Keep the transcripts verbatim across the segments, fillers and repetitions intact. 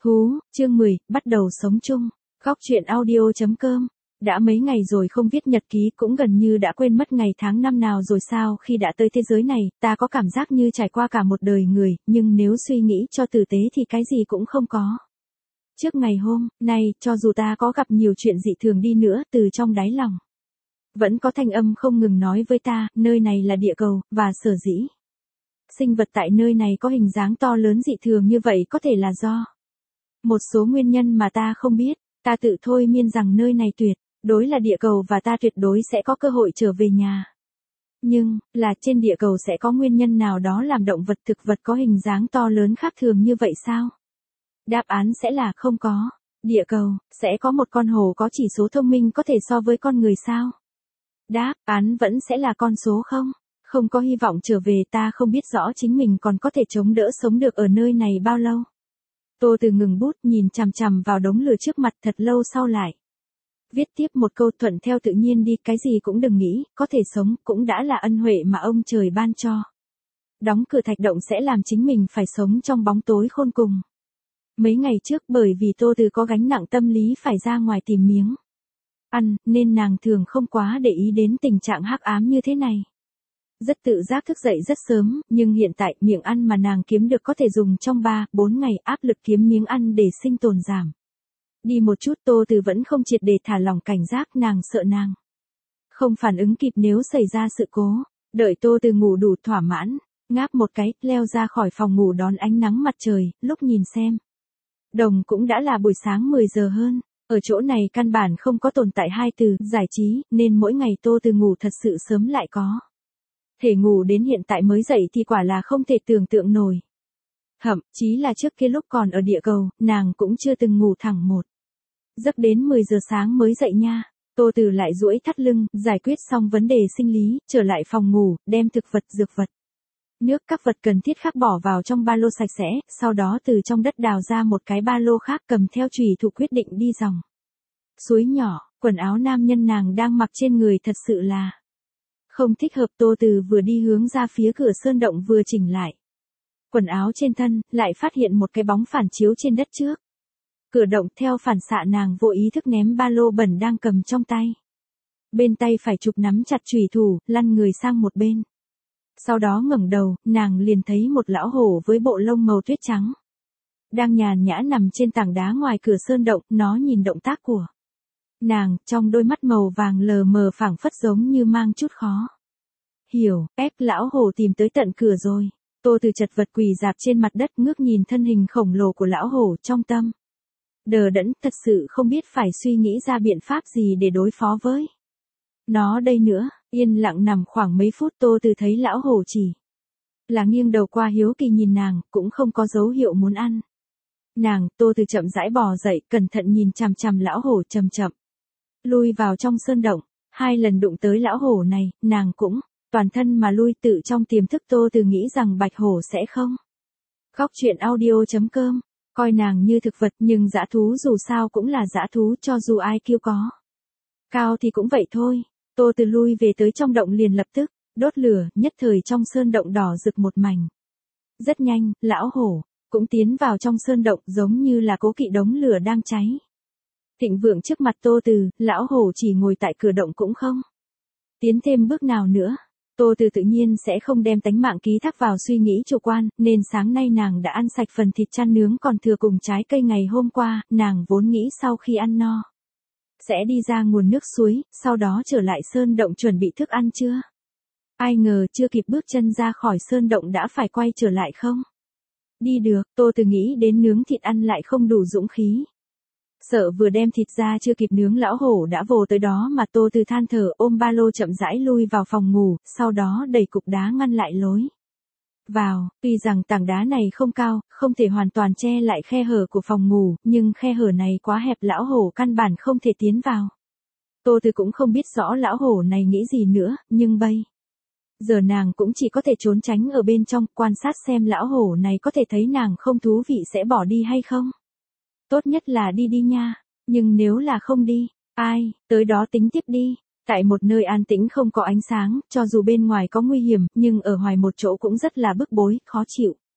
Hú, chương mười, bắt đầu sống chung. Góc truyện audio chấm com. Đã mấy ngày rồi không viết nhật ký, cũng gần như đã quên mất ngày tháng năm nào rồi sao. Khi đã tới thế giới này, ta có cảm giác như trải qua cả một đời người, nhưng nếu suy nghĩ cho tử tế thì cái gì cũng không có. Trước ngày hôm nay, cho dù ta có gặp nhiều chuyện dị thường đi nữa, từ trong đáy lòng vẫn có thanh âm không ngừng nói với ta, nơi này là địa cầu, và sở dĩ sinh vật tại nơi này có hình dáng to lớn dị thường như vậy có thể là do một số nguyên nhân mà ta không biết. Ta tự thôi miên rằng nơi này tuyệt đối là địa cầu và ta tuyệt đối sẽ có cơ hội trở về nhà. Nhưng, là trên địa cầu sẽ có nguyên nhân nào đó làm động vật thực vật có hình dáng to lớn khác thường như vậy sao? Đáp án sẽ là không có. Địa cầu, sẽ có một con hổ có chỉ số thông minh có thể so với con người sao? Đáp án vẫn sẽ là con số không. Không có hy vọng trở về, ta không biết rõ chính mình còn có thể chống đỡ sống được ở nơi này bao lâu. Tô Từ ngừng bút, nhìn chằm chằm vào đống lửa trước mặt thật lâu sau lại viết tiếp một câu, thuận theo tự nhiên đi, cái gì cũng đừng nghĩ, có thể sống cũng đã là ân huệ mà ông trời ban cho. Đóng cửa thạch động sẽ làm chính mình phải sống trong bóng tối khôn cùng. Mấy ngày trước bởi vì Tô Từ có gánh nặng tâm lý phải ra ngoài tìm miếng ăn, nên nàng thường không quá để ý đến tình trạng hắc ám như thế này. Rất tự giác thức dậy rất sớm, nhưng hiện tại miệng ăn mà nàng kiếm được có thể dùng trong ba, bốn ngày, áp lực kiếm miếng ăn để sinh tồn giảm đi một chút. Tô Từ vẫn không triệt để thả lỏng cảnh giác, nàng sợ nàng không phản ứng kịp nếu xảy ra sự cố. Đợi Tô Từ ngủ đủ thỏa mãn, ngáp một cái, leo ra khỏi phòng ngủ đón ánh nắng mặt trời, lúc nhìn xem đồng cũng đã là buổi sáng mười giờ hơn. Ở chỗ này căn bản không có tồn tại hai từ giải trí, nên mỗi ngày Tô Từ ngủ thật sự sớm lại có thể ngủ đến hiện tại mới dậy thì quả là không thể tưởng tượng nổi. Thậm chí là trước kia lúc còn ở địa cầu, nàng cũng chưa từng ngủ thẳng một giấc đến mười giờ sáng mới dậy nha. Tô Từ lại duỗi thắt lưng, giải quyết xong vấn đề sinh lý, trở lại phòng ngủ, đem thực vật, dược vật, nước, các vật cần thiết khác bỏ vào trong ba lô sạch sẽ, sau đó từ trong đất đào ra một cái ba lô khác, cầm theo chùy thủ quyết định đi dòng suối nhỏ. Quần áo nam nhân nàng đang mặc trên người thật sự là không thích hợp. Tô Từ vừa đi hướng ra phía cửa sơn động vừa chỉnh lại quần áo trên thân, lại phát hiện một cái bóng phản chiếu trên đất trước cửa động. Theo phản xạ nàng vô ý thức ném ba lô bẩn đang cầm trong tay. Bên tay phải chụp nắm chặt chùy thủ, lăn người sang một bên. Sau đó ngẩng đầu, nàng liền thấy một lão hổ với bộ lông màu tuyết trắng đang nhàn nhã nằm trên tảng đá ngoài cửa sơn động. Nó nhìn động tác của nàng, trong đôi mắt màu vàng lờ mờ phảng phất giống như mang chút khó hiểu. Ép lão hổ tìm tới tận cửa rồi. Tô Từ chật vật quỳ dạp trên mặt đất, ngước nhìn thân hình khổng lồ của lão hổ, trong tâm đờ đẫn, thật sự không biết phải suy nghĩ ra biện pháp gì để đối phó với nó đây nữa. Yên lặng nằm khoảng mấy phút, Tô Từ thấy lão hổ chỉ là nghiêng đầu qua hiếu kỳ nhìn nàng, cũng không có dấu hiệu muốn ăn nàng. Tô Từ chậm rãi bò dậy, cẩn thận nhìn chằm chằm lão hổ, chậm chậm lui vào trong sơn động. Hai lần đụng tới lão hổ này, nàng cũng toàn thân mà lui. Tự trong tiềm thức Tô Từ nghĩ rằng bạch hổ sẽ không. Góc truyện audio chấm com. Coi nàng như thực vật, nhưng dã thú dù sao cũng là dã thú, cho dù ai kêu có cao thì cũng vậy thôi. Tô Từ lui về tới trong động liền lập tức đốt lửa, nhất thời trong sơn động đỏ rực một mảnh. Rất nhanh, lão hổ cũng tiến vào trong sơn động, giống như là cố kỵ đống lửa đang cháy thịnh vượng trước mặt Tô Từ. Lão hổ chỉ ngồi tại cửa động cũng không tiến thêm bước nào nữa. Tô Từ tự nhiên sẽ không đem tánh mạng ký thác vào suy nghĩ chủ quan, nên sáng nay nàng đã ăn sạch phần thịt chan nướng còn thừa cùng trái cây ngày hôm qua. Nàng vốn nghĩ sau khi ăn no sẽ đi ra nguồn nước suối, sau đó trở lại sơn động chuẩn bị thức ăn trưa. Ai ngờ chưa kịp bước chân ra khỏi sơn động đã phải quay trở lại không đi được. Tô Từ nghĩ đến nướng thịt ăn lại không đủ dũng khí. Sợ vừa đem thịt ra chưa kịp nướng lão hổ đã vồ tới đó mà. Tô Từ than thở, ôm ba lô chậm rãi lui vào phòng ngủ, sau đó đẩy cục đá ngăn lại lối vào. Tuy rằng tảng đá này không cao, không thể hoàn toàn che lại khe hở của phòng ngủ, nhưng khe hở này quá hẹp, lão hổ căn bản không thể tiến vào. Tô Từ cũng không biết rõ lão hổ này nghĩ gì nữa, nhưng bây giờ nàng cũng chỉ có thể trốn tránh ở bên trong, quan sát xem lão hổ này có thể thấy nàng không thú vị sẽ bỏ đi hay không. Tốt nhất là đi đi nha, nhưng nếu là không đi, ai, tới đó tính tiếp đi. Tại một nơi an tĩnh không có ánh sáng, cho dù bên ngoài có nguy hiểm, nhưng ở ngoài một chỗ cũng rất là bức bối, khó chịu.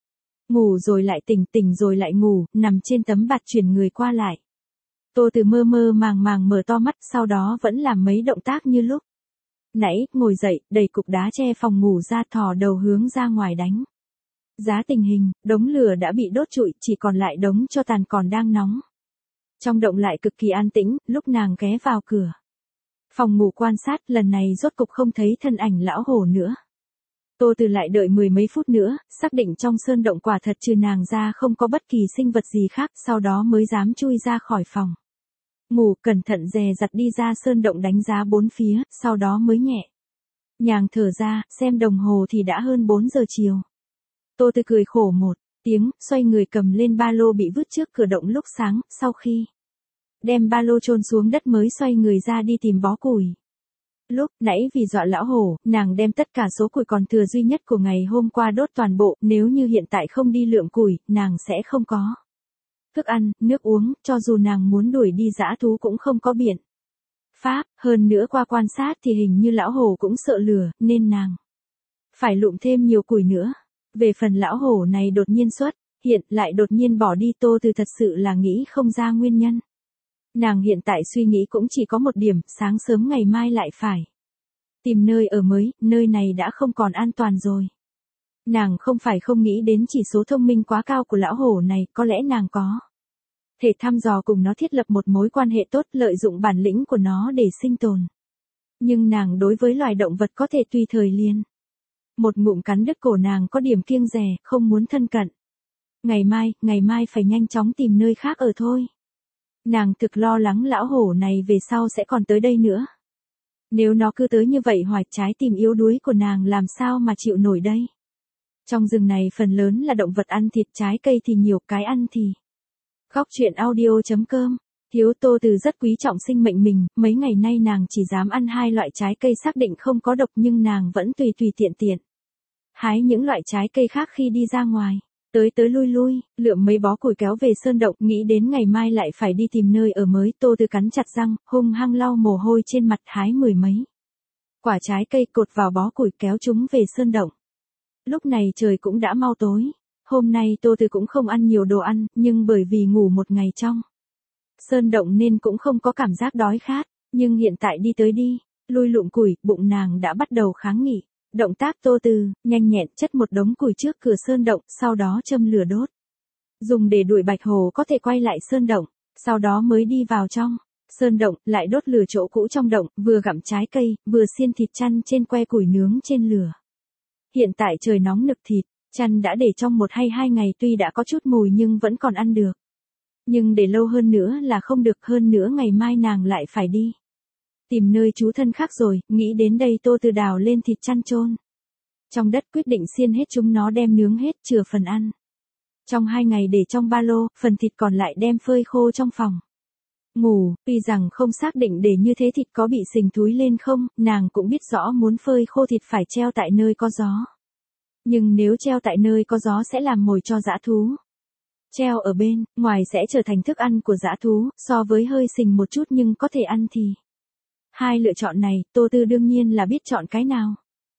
Ngủ rồi lại tỉnh, tỉnh rồi lại ngủ, nằm trên tấm bạt chuyển người qua lại. Tô Từ mơ mơ màng màng mở to mắt, sau đó vẫn làm mấy động tác như lúc nãy, ngồi dậy, đẩy cục đá che phòng ngủ ra, thò đầu hướng ra ngoài đánh giá tình hình. Đống lửa đã bị đốt trụi, chỉ còn lại đống tro tàn còn đang nóng. Trong động lại cực kỳ an tĩnh, lúc nàng ghé vào cửa phòng ngủ quan sát, lần này rốt cục không thấy thân ảnh lão hổ nữa. Tô Từ lại đợi mười mấy phút nữa, xác định trong sơn động quả thật trừ nàng ra không có bất kỳ sinh vật gì khác, sau đó mới dám chui ra khỏi phòng ngủ, cẩn thận dè dặt đi ra sơn động đánh giá bốn phía, sau đó mới nhẹ nhàng thở ra, xem đồng hồ thì đã hơn bốn giờ chiều. Tô Từ cười khổ một tiếng, xoay người cầm lên ba lô bị vứt trước cửa động lúc sáng, sau khi đem ba lô chôn xuống đất mới xoay người ra đi tìm bó củi. Lúc nãy vì dọa lão hổ, nàng đem tất cả số củi còn thừa duy nhất của ngày hôm qua đốt toàn bộ, nếu như hiện tại không đi lượm củi, nàng sẽ không có thức ăn, nước uống, cho dù nàng muốn đuổi đi dã thú cũng không có biện pháp, hơn nữa qua quan sát thì hình như lão hổ cũng sợ lửa, nên nàng phải lụm thêm nhiều củi nữa. Về phần lão hổ này đột nhiên xuất hiện, lại đột nhiên bỏ đi, Tô Từ thật sự là nghĩ không ra nguyên nhân. Nàng hiện tại suy nghĩ cũng chỉ có một điểm, sáng sớm ngày mai lại phải tìm nơi ở mới, nơi này đã không còn an toàn rồi. Nàng không phải không nghĩ đến chỉ số thông minh quá cao của lão hổ này, có lẽ nàng có thể thăm dò cùng nó thiết lập một mối quan hệ tốt, lợi dụng bản lĩnh của nó để sinh tồn. Nhưng nàng đối với loài động vật có thể tùy thời liền một ngụm cắn đứt cổ, nàng có điểm kiêng dè, không muốn thân cận. Ngày mai, ngày mai phải nhanh chóng tìm nơi khác ở thôi. Nàng thực lo lắng lão hổ này về sau sẽ còn tới đây nữa. Nếu nó cứ tới như vậy hoài, trái tim yếu đuối của nàng làm sao mà chịu nổi đây. Trong rừng này phần lớn là động vật ăn thịt, trái cây thì nhiều, cái ăn thì Góc truyện audio chấm com. Thiếu Tô Từ rất quý trọng sinh mệnh mình, mấy ngày nay nàng chỉ dám ăn hai loại trái cây xác định không có độc, nhưng nàng vẫn tùy tùy tiện tiện hái những loại trái cây khác khi đi ra ngoài. Tới tới lui lui, lượm mấy bó củi kéo về sơn động, nghĩ đến ngày mai lại phải đi tìm nơi ở mới, Tô Từ cắn chặt răng, hung hăng lau mồ hôi trên mặt, hái mười mấy quả trái cây cột vào bó củi kéo chúng về sơn động. Lúc này trời cũng đã mau tối. Hôm nay Tô Từ cũng không ăn nhiều đồ ăn, nhưng bởi vì ngủ một ngày trong sơn động nên cũng không có cảm giác đói khát, nhưng hiện tại đi tới đi lui lụm củi, bụng nàng đã bắt đầu kháng nghị. Động tác Tô Từ nhanh nhẹn chất một đống củi trước cửa sơn động, sau đó châm lửa đốt, dùng để đuổi bạch hổ có thể quay lại sơn động, sau đó mới đi vào trong sơn động, lại đốt lửa chỗ cũ trong động, vừa gặm trái cây, vừa xiên thịt chăn trên que củi nướng trên lửa. Hiện tại trời nóng nực, thịt chăn đã để trong một hay hai ngày tuy đã có chút mùi nhưng vẫn còn ăn được. Nhưng để lâu hơn nữa là không được, hơn nữa ngày mai nàng lại phải đi tìm nơi trú thân khác rồi, nghĩ đến đây Tô Từ đào lên thịt chăn chôn trong đất, quyết định xiên hết chúng nó đem nướng hết, chừa phần ăn trong hai ngày để trong ba lô, phần thịt còn lại đem phơi khô trong phòng ngủ. Tuy rằng không xác định để như thế thịt có bị sình thúi lên không, nàng cũng biết rõ muốn phơi khô thịt phải treo tại nơi có gió. Nhưng nếu treo tại nơi có gió sẽ làm mồi cho dã thú. Treo ở bên ngoài sẽ trở thành thức ăn của dã thú, so với hơi sình một chút nhưng có thể ăn thì. Hai lựa chọn này, Tô Từ đương nhiên là biết chọn cái nào.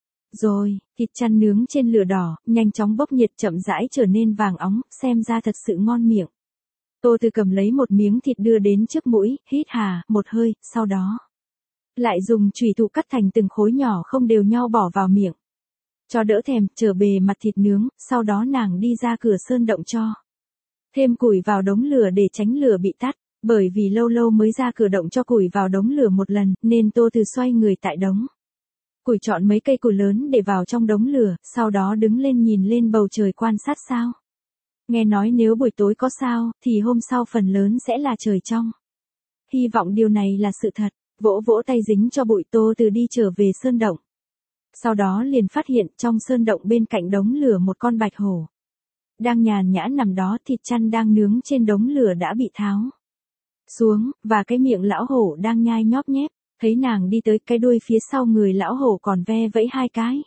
Rồi, thịt chăn nướng trên lửa đỏ, nhanh chóng bốc nhiệt, chậm rãi trở nên vàng óng, xem ra thật sự ngon miệng. Tô Từ cầm lấy một miếng thịt đưa đến trước mũi, hít hà một hơi, sau đó lại dùng chùy thủ cắt thành từng khối nhỏ không đều nhau bỏ vào miệng. Cho đỡ thèm, trở bề mặt thịt nướng, sau đó nàng đi ra cửa sơn động cho thêm củi vào đống lửa để tránh lửa bị tắt. Bởi vì lâu lâu mới ra cửa động cho củi vào đống lửa một lần, nên Tô Từ xoay người tại đống củi chọn mấy cây củi lớn để vào trong đống lửa, sau đó đứng lên nhìn lên bầu trời quan sát sao. Nghe nói nếu buổi tối có sao, thì hôm sau phần lớn sẽ là trời trong. Hy vọng điều này là sự thật, vỗ vỗ tay dính cho bụi, Tô Từ đi trở về sơn động. Sau đó liền phát hiện trong sơn động bên cạnh đống lửa một con bạch hổ đang nhàn nhã nằm đó, thịt chăn đang nướng trên đống lửa đã bị tháo xuống, và cái miệng lão hổ đang nhai nhóp nhép. Thấy nàng đi tới, cái đuôi phía sau người lão hổ còn ve vẫy hai cái.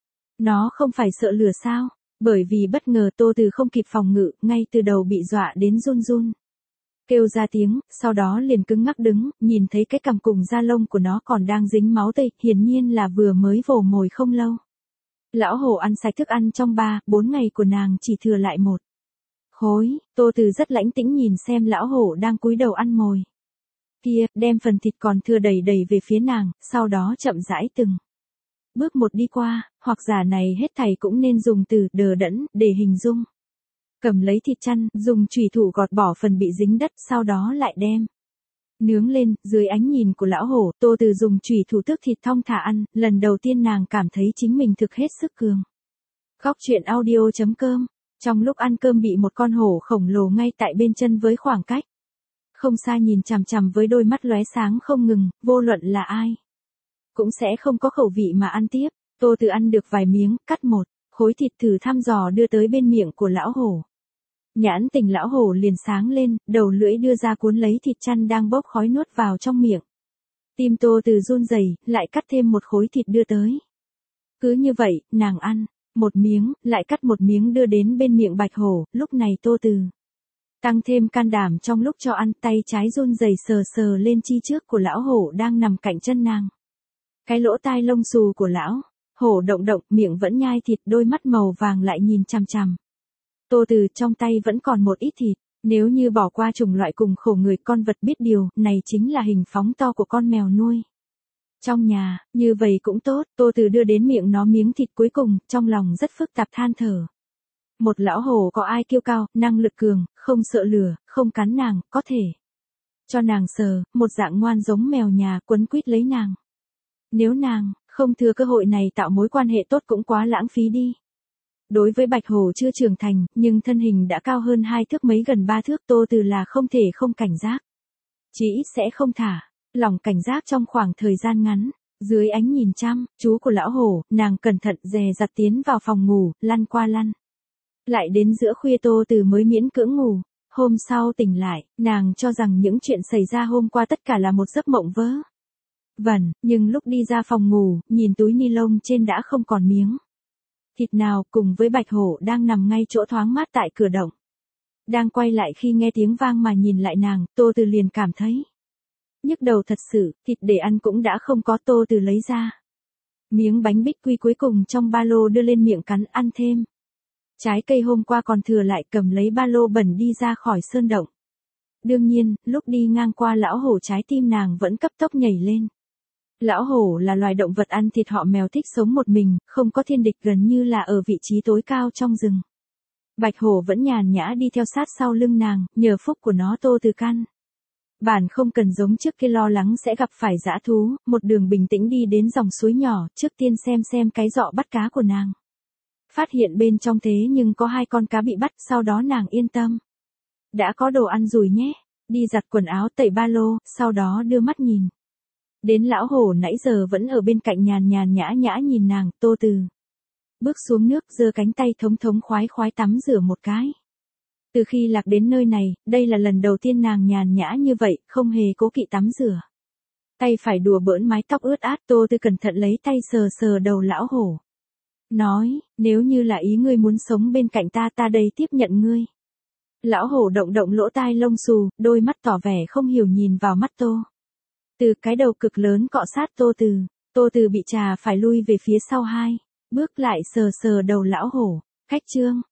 Nó không phải sợ lửa sao? Bởi vì bất ngờ Tô Từ không kịp phòng ngự, ngay từ đầu bị dọa đến run run kêu ra tiếng, sau đó liền cứng ngắc đứng, nhìn thấy cái cằm cùng da lông của nó còn đang dính máu tươi, hiển nhiên là vừa mới vồ mồi không lâu. Lão hổ ăn sạch thức ăn trong ba, bốn ngày của nàng chỉ thừa lại một khối, Tô Từ rất lãnh tĩnh nhìn xem lão hổ đang cúi đầu ăn mồi. Kia, đem phần thịt còn thừa đầy đầy về phía nàng, sau đó chậm rãi từng bước một đi qua, hoặc giả này hết thảy cũng nên dùng từ đờ đẫn để hình dung. Cầm lấy thịt chăn, dùng chùy thủ gọt bỏ phần bị dính đất, sau đó lại đem nướng lên, dưới ánh nhìn của lão hổ, Tô Từ dùng chùy thủ tước thịt thong thả ăn, lần đầu tiên nàng cảm thấy chính mình thực hết sức cường. Góc truyện audio chấm com. Trong lúc ăn cơm bị một con hổ khổng lồ ngay tại bên chân với khoảng cách không xa nhìn chằm chằm với đôi mắt lóe sáng không ngừng, vô luận là ai cũng sẽ không có khẩu vị mà ăn tiếp. Tô Từ ăn được vài miếng, cắt một khối thịt thử thăm dò đưa tới bên miệng của lão hổ. Nhãn tình lão hổ liền sáng lên, đầu lưỡi đưa ra cuốn lấy thịt chăn đang bốc khói nuốt vào trong miệng. Tim Tô Từ run rẩy, lại cắt thêm một khối thịt đưa tới. Cứ như vậy, nàng ăn một miếng, lại cắt một miếng đưa đến bên miệng bạch hổ. Lúc này Tô Từ tăng thêm can đảm trong lúc cho ăn, tay trái run rẩy sờ sờ lên chi trước của lão hổ đang nằm cạnh chân nàng. Cái lỗ tai lông xù của lão hổ động động, miệng vẫn nhai thịt, đôi mắt màu vàng lại nhìn chằm chằm. Tô Từ trong tay vẫn còn một ít thịt, nếu như bỏ qua chủng loại cùng khổ người, con vật biết điều, này chính là hình phóng to của con mèo nuôi trong nhà, như vậy cũng tốt. Tô Từ đưa đến miệng nó miếng thịt cuối cùng, trong lòng rất phức tạp than thở. Một lão hổ có ai kiêu cao, năng lực cường, không sợ lửa, không cắn nàng, có thể cho nàng sờ, một dạng ngoan giống mèo nhà, quấn quýt lấy nàng. Nếu nàng không thừa cơ hội này tạo mối quan hệ tốt cũng quá lãng phí đi. Đối với bạch hổ chưa trưởng thành, nhưng thân hình đã cao hơn hai thước mấy, gần ba thước, Tô Từ là không thể không cảnh giác. Chỉ ít sẽ không thả lòng cảnh giác trong khoảng thời gian ngắn. Dưới ánh nhìn chăm chú của lão hổ, nàng cẩn thận dè dặt tiến vào phòng ngủ, lăn qua lăn lại đến giữa khuya, Tô Từ mới miễn cưỡng ngủ. Hôm sau tỉnh lại, nàng cho rằng những chuyện xảy ra hôm qua tất cả là một giấc mộng vớ vẩn, nhưng lúc đi ra phòng ngủ, nhìn túi ni lông trên đã không còn miếng thịt nào, cùng với bạch hổ đang nằm ngay chỗ thoáng mát tại cửa động. Đang quay lại khi nghe tiếng vang mà nhìn lại nàng, Tô Từ liền cảm thấy nhức đầu thật sự, thịt để ăn cũng đã không có. Tô Từ lấy ra miếng bánh bích quy cuối cùng trong ba lô đưa lên miệng cắn, ăn thêm trái cây hôm qua còn thừa lại, cầm lấy ba lô bẩn đi ra khỏi sơn động. Đương nhiên, lúc đi ngang qua lão hổ, trái tim nàng vẫn cấp tốc nhảy lên. Lão hổ là loài động vật ăn thịt, họ mèo thích sống một mình, không có thiên địch, gần như là ở vị trí tối cao trong rừng. Bạch hổ vẫn nhàn nhã đi theo sát sau lưng nàng, nhờ phúc của nó Tô Từ căn bản không cần giống trước kia lo lắng sẽ gặp phải dã thú, một đường bình tĩnh đi đến dòng suối nhỏ, trước tiên xem xem cái giỏ bắt cá của nàng. Phát hiện bên trong thế nhưng có hai con cá bị bắt, sau đó nàng yên tâm. Đã có đồ ăn rồi nhé, đi giặt quần áo, tẩy ba lô, sau đó đưa mắt nhìn đến lão hổ nãy giờ vẫn ở bên cạnh nhàn nhàn nhã nhã nhìn nàng. Tô Từ bước xuống nước, giơ cánh tay thống thống khoái khoái tắm rửa một cái. Từ khi lạc đến nơi này, đây là lần đầu tiên nàng nhàn nhã như vậy, không hề cố kỵ tắm rửa. Tay phải đùa bỡn mái tóc ướt át, Tô Từ cẩn thận lấy tay sờ sờ đầu lão hổ. Nói, nếu như là ý ngươi muốn sống bên cạnh ta, ta đây tiếp nhận ngươi. Lão hổ động động lỗ tai lông xù, đôi mắt tỏ vẻ không hiểu nhìn vào mắt Tô Từ, cái đầu cực lớn cọ sát Tô Từ. Tô Từ bị trà phải lui về phía sau hai bước, lại sờ sờ đầu lão hổ. Cách chương